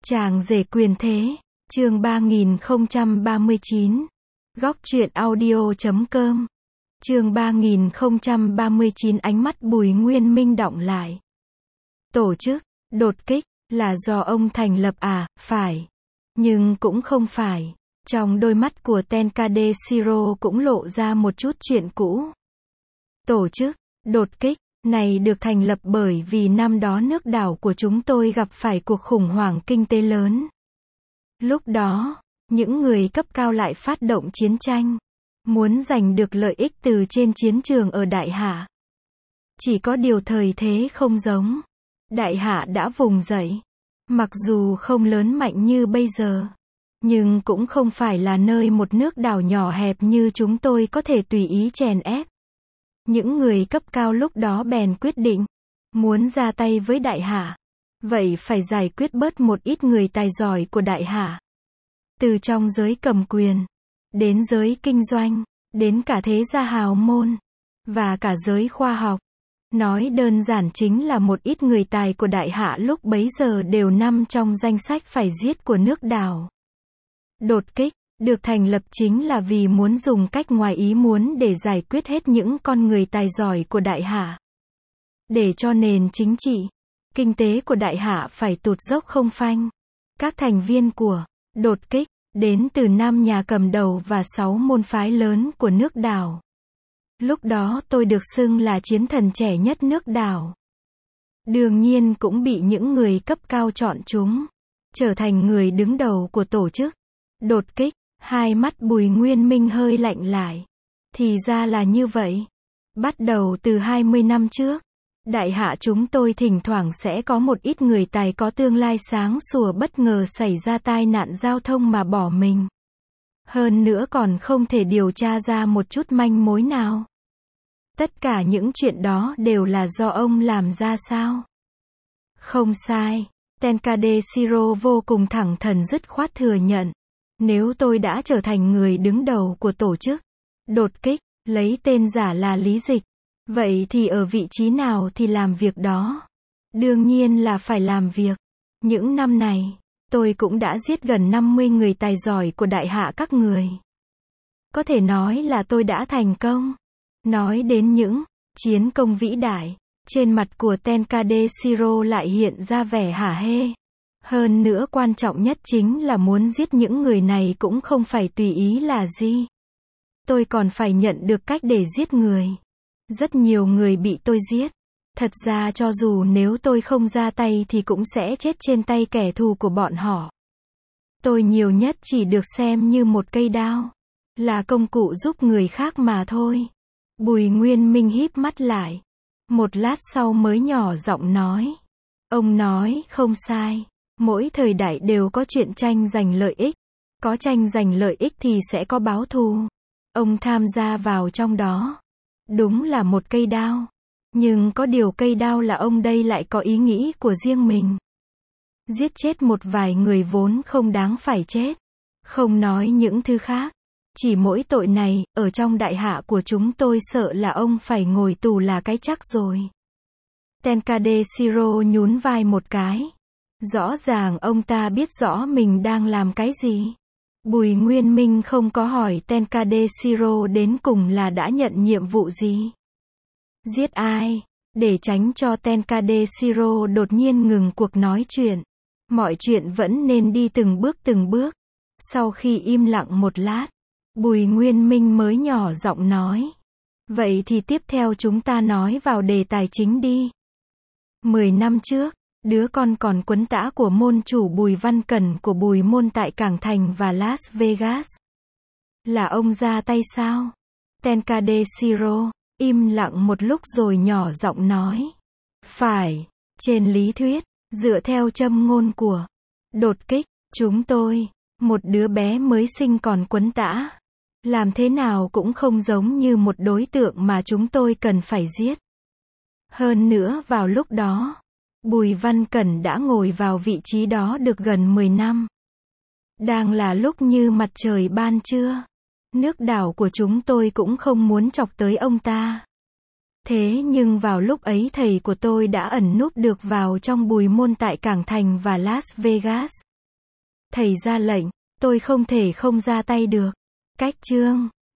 Chàng rể quyền thế, chương 3039. Góc truyện audio.com. Chương 3039 ánh mắt Bùi Nguyên Minh đọng lại. Tổ chức, đột kích, là do ông thành lập à, phải. Nhưng cũng không phải. Trong đôi mắt của Tenkade Shiro cũng lộ ra một chút chuyện cũ. Tổ chức, đột kích, này được thành lập bởi vì năm đó nước đảo của chúng tôi gặp phải cuộc khủng hoảng kinh tế lớn. Lúc đó, những người cấp cao lại phát động chiến tranh, muốn giành được lợi ích từ trên chiến trường ở Đại Hạ. Chỉ có điều thời thế không giống. Đại Hạ đã vùng dậy. Mặc dù không lớn mạnh như bây giờ, nhưng cũng không phải là nơi một nước đảo nhỏ hẹp như chúng tôi có thể tùy ý chèn ép. Những người cấp cao lúc đó bèn quyết định, muốn ra tay với Đại Hạ, vậy phải giải quyết bớt một ít người tài giỏi của Đại Hạ. Từ trong giới cầm quyền, đến giới kinh doanh, đến cả thế gia hào môn, và cả giới khoa học. Nói đơn giản chính là một ít người tài của Đại Hạ lúc bấy giờ đều nằm trong danh sách phải giết của nước đảo. Đột kích được thành lập chính là vì muốn dùng cách ngoài ý muốn để giải quyết hết những con người tài giỏi của Đại Hạ. Để cho nền chính trị, kinh tế của Đại Hạ phải tụt dốc không phanh. Các thành viên của đột kích đến từ 5 nhà cầm đầu và 6 môn phái lớn của nước đảo. Lúc đó tôi được xưng là chiến thần trẻ nhất nước đảo. Đương nhiên cũng bị những người cấp cao chọn chúng, trở thành người đứng đầu của tổ chức đột kích. Hai mắt Bùi Nguyên Minh hơi lạnh lại. Thì ra là như vậy. Bắt đầu từ 20 năm trước, Đại Hạ chúng tôi thỉnh thoảng sẽ có một ít người tài có tương lai sáng sủa bất ngờ xảy ra tai nạn giao thông mà bỏ mình. Hơn nữa còn không thể điều tra ra một chút manh mối nào. Tất cả những chuyện đó đều là do ông làm ra sao? Không sai. Tenkade Shiro vô cùng thẳng thắn dứt khoát thừa nhận. Nếu tôi đã trở thành người đứng đầu của tổ chức đột kích, lấy tên giả là Lý Dịch, vậy thì ở vị trí nào thì làm việc đó? Đương nhiên là phải làm việc. Những năm này, tôi cũng đã giết gần 50 người tài giỏi của Đại Hạ các người. Có thể nói là tôi đã thành công. Nói đến những chiến công vĩ đại, trên mặt của Tenkade Shiro lại hiện ra vẻ hả hê. Hơn nữa quan trọng nhất chính là muốn giết những người này cũng không phải tùy ý là gì. Tôi còn phải nhận được cách để giết người. Rất nhiều người bị tôi giết. Thật ra cho dù nếu tôi không ra tay thì cũng sẽ chết trên tay kẻ thù của bọn họ. Tôi nhiều nhất chỉ được xem như một cây đao, là công cụ giúp người khác mà thôi. Bùi Nguyên Minh híp mắt lại. Một lát sau mới nhỏ giọng nói. Ông nói không sai. Mỗi thời đại đều có chuyện tranh giành lợi ích. Có tranh giành lợi ích thì sẽ có báo thù. Ông tham gia vào trong đó. Đúng là một cây đao. Nhưng có điều cây đao là ông đây lại có ý nghĩ của riêng mình. Giết chết một vài người vốn không đáng phải chết. Không nói những thứ khác. Chỉ mỗi tội này, ở trong Đại Hạ của chúng tôi sợ là ông phải ngồi tù là cái chắc rồi. Tenkade Shiro nhún vai một cái. Rõ ràng ông ta biết rõ mình đang làm cái gì. Bùi Nguyên Minh không có hỏi Tenkade Shiro đến cùng là đã nhận nhiệm vụ gì. Giết ai? Để tránh cho Tenkade Shiro đột nhiên ngừng cuộc nói chuyện. Mọi chuyện vẫn nên đi từng bước từng bước. Sau khi im lặng một lát, Bùi Nguyên Minh mới nhỏ giọng nói. Vậy thì tiếp theo chúng ta nói vào đề tài chính đi. 10 năm trước, đứa con còn quấn tã của môn chủ Bùi Văn Cẩn của Bùi Môn tại Cảng Thành và Las Vegas. Là ông ra tay sao? Tenkade Shiro im lặng một lúc rồi nhỏ giọng nói. Phải, trên lý thuyết, dựa theo châm ngôn của đột kích, chúng tôi, một đứa bé mới sinh còn quấn tã, làm thế nào cũng không giống như một đối tượng mà chúng tôi cần phải giết. Hơn nữa vào lúc đó, Bùi Văn Cẩn đã ngồi vào vị trí đó được gần 10 năm. Đang là lúc như mặt trời ban trưa. Nước đảo của chúng tôi cũng không muốn chọc tới ông ta. Thế nhưng vào lúc ấy thầy của tôi đã ẩn núp được vào trong Bùi Môn tại Cảng Thành và Las Vegas. Thầy ra lệnh, tôi không thể không ra tay được. Cách chương